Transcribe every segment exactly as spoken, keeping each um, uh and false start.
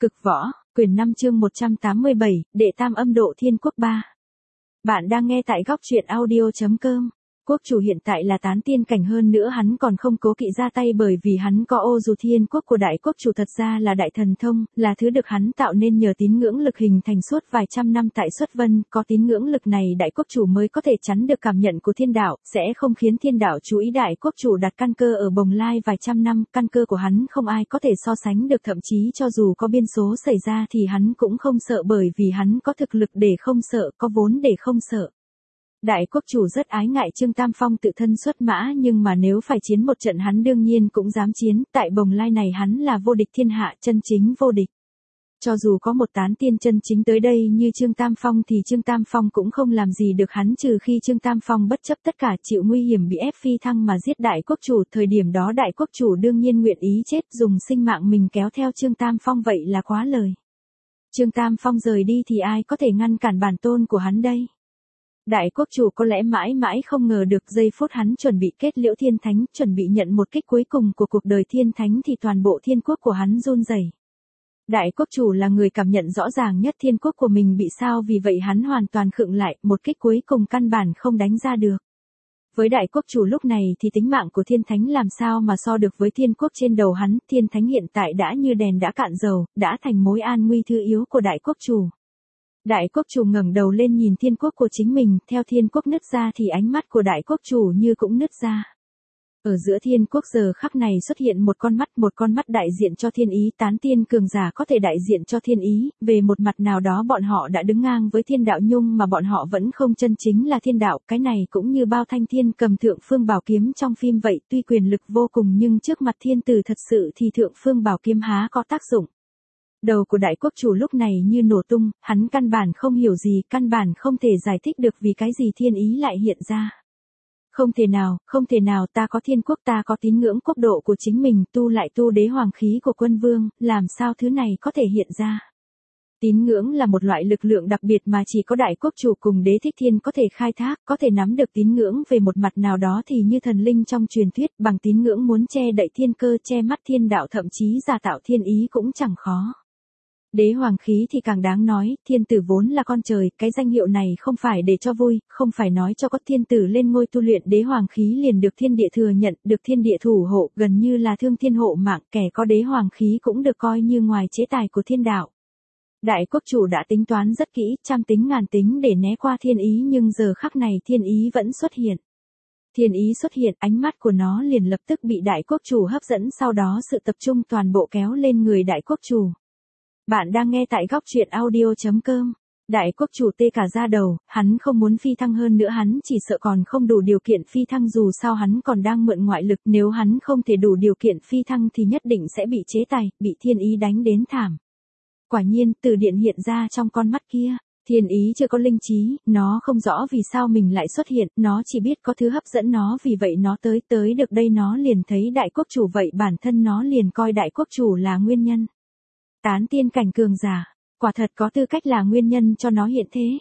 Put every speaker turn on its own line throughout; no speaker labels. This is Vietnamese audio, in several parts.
Cực võ, quyển năm chương một trăm tám mươi bảy, đệ tam âm độ thiên quốc ba. Bạn đang nghe tại góc truyện audio.com. Quốc chủ hiện tại là tán tiên cảnh, hơn nữa hắn còn không cố kỵ ra tay bởi vì hắn có ô dù thiên quốc của đại quốc chủ thật ra là đại thần thông, là thứ được hắn tạo nên nhờ tín ngưỡng lực hình thành suốt vài trăm năm tại Xuất Vân, có tín ngưỡng lực này đại quốc chủ mới có thể chắn được cảm nhận của thiên đạo, sẽ không khiến thiên đạo chú ý. Đại quốc chủ đặt căn cơ ở Bồng Lai vài trăm năm, căn cơ của hắn không ai có thể so sánh được, thậm chí cho dù có biên số xảy ra thì hắn cũng không sợ bởi vì hắn có thực lực để không sợ, có vốn để không sợ. Đại quốc chủ rất ái ngại Trương Tam Phong tự thân xuất mã, nhưng mà nếu phải chiến một trận hắn đương nhiên cũng dám chiến, tại Bồng Lai này hắn là vô địch thiên hạ, chân chính vô địch. Cho dù có một tán tiên chân chính tới đây như Trương Tam Phong thì Trương Tam Phong cũng không làm gì được hắn, trừ khi Trương Tam Phong bất chấp tất cả chịu nguy hiểm bị ép phi thăng mà giết đại quốc chủ. Thời điểm đó đại quốc chủ đương nhiên nguyện ý chết, dùng sinh mạng mình kéo theo Trương Tam Phong vậy là quá lời. Trương Tam Phong rời đi thì ai có thể ngăn cản bản tôn của hắn đây? Đại quốc chủ có lẽ mãi mãi không ngờ được giây phút hắn chuẩn bị kết liễu thiên thánh, chuẩn bị nhận một kích cuối cùng của cuộc đời thiên thánh thì toàn bộ thiên quốc của hắn run rẩy. Đại quốc chủ là người cảm nhận rõ ràng nhất thiên quốc của mình bị sao, vì vậy hắn hoàn toàn khựng lại, một kích cuối cùng căn bản không đánh ra được. Với đại quốc chủ lúc này thì tính mạng của thiên thánh làm sao mà so được với thiên quốc trên đầu hắn, thiên thánh hiện tại đã như đèn đã cạn dầu, đã thành mối an nguy thứ yếu của đại quốc chủ. Đại quốc chủ ngẩng đầu lên nhìn thiên quốc của chính mình, theo thiên quốc nứt ra thì ánh mắt của đại quốc chủ như cũng nứt ra. Ở giữa thiên quốc giờ khắc này xuất hiện một con mắt, một con mắt đại diện cho thiên ý, tán tiên cường giả có thể đại diện cho thiên ý, về một mặt nào đó bọn họ đã đứng ngang với thiên đạo nhưng mà bọn họ vẫn không chân chính là thiên đạo, cái này cũng như Bao Thanh Thiên cầm Thượng Phương Bảo Kiếm trong phim vậy, tuy quyền lực vô cùng nhưng trước mặt thiên tử thật sự thì Thượng Phương Bảo Kiếm há có tác dụng. Đầu của đại quốc chủ lúc này như nổ tung, hắn căn bản không hiểu gì, căn bản không thể giải thích được vì cái gì thiên ý lại hiện ra. Không thể nào, không thể nào, ta có thiên quốc, ta có tín ngưỡng quốc độ của chính mình, tu lại tu đế hoàng khí của quân vương, làm sao thứ này có thể hiện ra. Tín ngưỡng là một loại lực lượng đặc biệt mà chỉ có đại quốc chủ cùng đế thích thiên có thể khai thác, có thể nắm được tín ngưỡng về một mặt nào đó thì như thần linh trong truyền thuyết, bằng tín ngưỡng muốn che đậy thiên cơ, che mắt thiên đạo, thậm chí giả tạo thiên ý cũng chẳng khó. Đế hoàng khí thì càng đáng nói, thiên tử vốn là con trời, cái danh hiệu này không phải để cho vui, không phải nói cho có thiên tử lên ngôi tu luyện đế hoàng khí liền được thiên địa thừa nhận, được thiên địa thủ hộ, gần như là thương thiên hộ mạng, kẻ có đế hoàng khí cũng được coi như ngoài chế tài của thiên đạo. Đại quốc chủ đã tính toán rất kỹ, trăm tính ngàn tính để né qua thiên ý, nhưng giờ khắc này thiên ý vẫn xuất hiện. Thiên ý xuất hiện, ánh mắt của nó liền lập tức bị đại quốc chủ hấp dẫn, sau đó sự tập trung toàn bộ kéo lên người đại quốc chủ. Bạn đang nghe tại góc truyện audio.com. Đại quốc chủ tê cả da đầu, hắn không muốn phi thăng, hơn nữa hắn chỉ sợ còn không đủ điều kiện phi thăng, dù sao hắn còn đang mượn ngoại lực, nếu hắn không thể đủ điều kiện phi thăng thì nhất định sẽ bị chế tài, bị thiên ý đánh đến thảm. Quả nhiên, từ điện hiện ra trong con mắt kia, thiên ý chưa có linh trí, nó không rõ vì sao mình lại xuất hiện, nó chỉ biết có thứ hấp dẫn nó, vì vậy nó tới tới được đây nó liền thấy đại quốc chủ, vậy bản thân nó liền coi đại quốc chủ là nguyên nhân. Tán tiên cảnh cường giả, quả thật có tư cách là nguyên nhân cho nó hiện thế.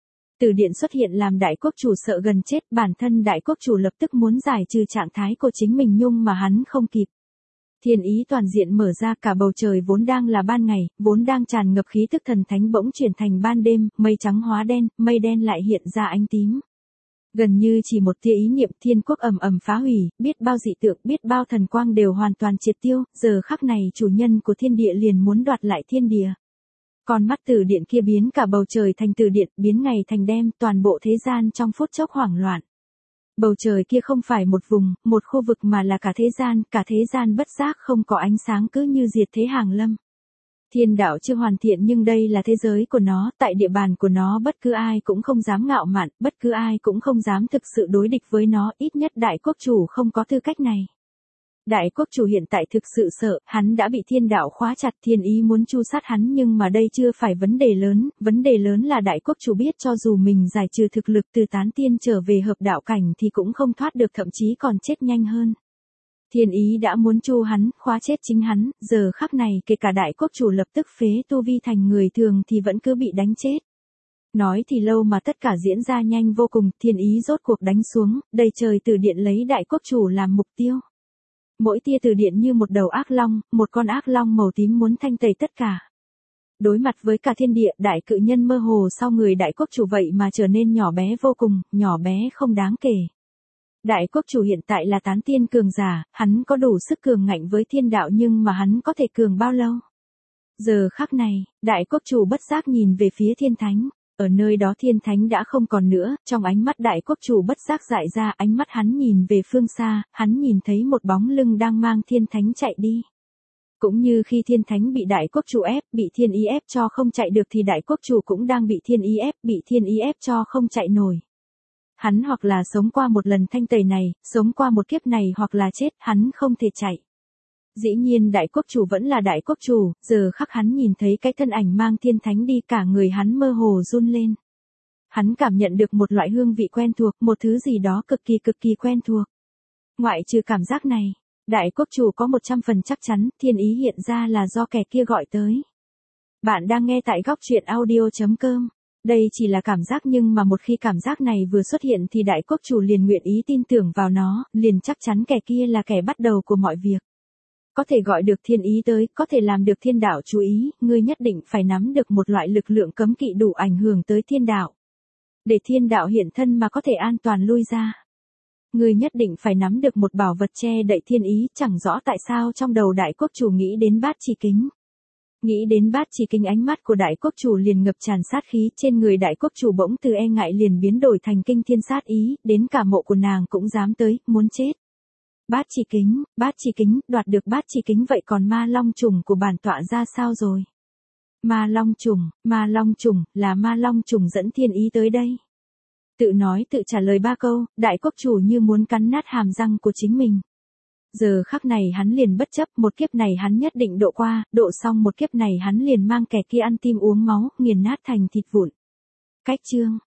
Từ điện xuất hiện làm đại quốc chủ sợ gần chết, bản thân đại quốc chủ lập tức muốn giải trừ trạng thái của chính mình nhưng mà hắn không kịp. Thiên ý toàn diện mở ra, cả bầu trời vốn đang là ban ngày, vốn đang tràn ngập khí tức thần thánh bỗng chuyển thành ban đêm, mây trắng hóa đen, mây đen lại hiện ra ánh tím. Gần như chỉ một tia ý niệm, thiên quốc ầm ầm phá hủy, biết bao dị tượng, biết bao thần quang đều hoàn toàn triệt tiêu, giờ khắc này chủ nhân của thiên địa liền muốn đoạt lại thiên địa. Con mắt từ điện kia biến cả bầu trời thành từ điện, biến ngày thành đêm, toàn bộ thế gian trong phút chốc hoảng loạn. Bầu trời kia không phải một vùng, một khu vực mà là cả thế gian, cả thế gian bất giác không có ánh sáng, cứ như diệt thế hàng lâm. Thiên đạo chưa hoàn thiện nhưng đây là thế giới của nó, tại địa bàn của nó bất cứ ai cũng không dám ngạo mạn, bất cứ ai cũng không dám thực sự đối địch với nó, ít nhất đại quốc chủ không có tư cách này. Đại quốc chủ hiện tại thực sự sợ, hắn đã bị thiên đạo khóa chặt, thiên ý muốn tru sát hắn nhưng mà đây chưa phải vấn đề lớn, vấn đề lớn là đại quốc chủ biết cho dù mình giải trừ thực lực từ tán tiên trở về hợp đạo cảnh thì cũng không thoát được, thậm chí còn chết nhanh hơn. Thiên ý đã muốn tru hắn, khóa chết chính hắn, giờ khắc này kể cả đại quốc chủ lập tức phế tu vi thành người thường thì vẫn cứ bị đánh chết. Nói thì lâu mà tất cả diễn ra nhanh vô cùng, thiên ý rốt cuộc đánh xuống, đầy trời từ điện lấy đại quốc chủ làm mục tiêu. Mỗi tia từ điện như một đầu ác long, một con ác long màu tím muốn thanh tẩy tất cả. Đối mặt với cả thiên địa, đại cự nhân mơ hồ sau người đại quốc chủ vậy mà trở nên nhỏ bé vô cùng, nhỏ bé không đáng kể. Đại quốc chủ hiện tại là tán tiên cường giả, hắn có đủ sức cường ngạnh với thiên đạo nhưng mà hắn có thể cường bao lâu? Giờ khắc này, đại quốc chủ bất giác nhìn về phía thiên thánh. Ở nơi đó thiên thánh đã không còn nữa, trong ánh mắt đại quốc chủ bất giác dại ra, ánh mắt hắn nhìn về phương xa, hắn nhìn thấy một bóng lưng đang mang thiên thánh chạy đi. Cũng như khi thiên thánh bị đại quốc chủ ép, bị thiên ý ép cho không chạy được thì đại quốc chủ cũng đang bị thiên ý ép, bị thiên ý ép cho không chạy nổi. Hắn hoặc là sống qua một lần thanh tẩy này, sống qua một kiếp này hoặc là chết, hắn không thể chạy. Dĩ nhiên đại quốc chủ vẫn là đại quốc chủ, giờ khắc hắn nhìn thấy cái thân ảnh mang thiên thánh đi cả người hắn mơ hồ run lên. Hắn cảm nhận được một loại hương vị quen thuộc, một thứ gì đó cực kỳ cực kỳ quen thuộc. Ngoại trừ cảm giác này, đại quốc chủ có một trăm phần chắc chắn, thiên ý hiện ra là do kẻ kia gọi tới. Bạn đang nghe tại góc truyện audio chấm com. Đây chỉ là cảm giác nhưng mà một khi cảm giác này vừa xuất hiện thì đại quốc chủ liền nguyện ý tin tưởng vào nó, liền chắc chắn kẻ kia là kẻ bắt đầu của mọi việc. Có thể gọi được thiên ý tới, có thể làm được thiên đạo chú ý, ngươi nhất định phải nắm được một loại lực lượng cấm kỵ đủ ảnh hưởng tới thiên đạo. Để thiên đạo hiện thân mà có thể an toàn lui ra. Ngươi nhất định phải nắm được một bảo vật che đậy thiên ý, chẳng rõ tại sao trong đầu đại quốc chủ nghĩ đến bát chỉ kính. Nghĩ đến bát chỉ kính ánh mắt của đại quốc chủ liền ngập tràn sát khí, trên người đại quốc chủ bỗng từ e ngại liền biến đổi thành kinh thiên sát ý, đến cả mộ của nàng cũng dám tới, muốn chết. Bát chỉ kính, bát chỉ kính, đoạt được bát chỉ kính vậy còn ma long trùng của bản tọa ra sao rồi? Ma long trùng, ma long trùng, là ma long trùng dẫn thiên ý tới đây. Tự nói tự trả lời ba câu, đại quốc chủ như muốn cắn nát hàm răng của chính mình. Giờ khắc này hắn liền bất chấp, một kiếp này hắn nhất định độ qua, độ xong một kiếp này hắn liền mang kẻ kia ăn tim uống máu, nghiền nát thành thịt vụn. Cách chương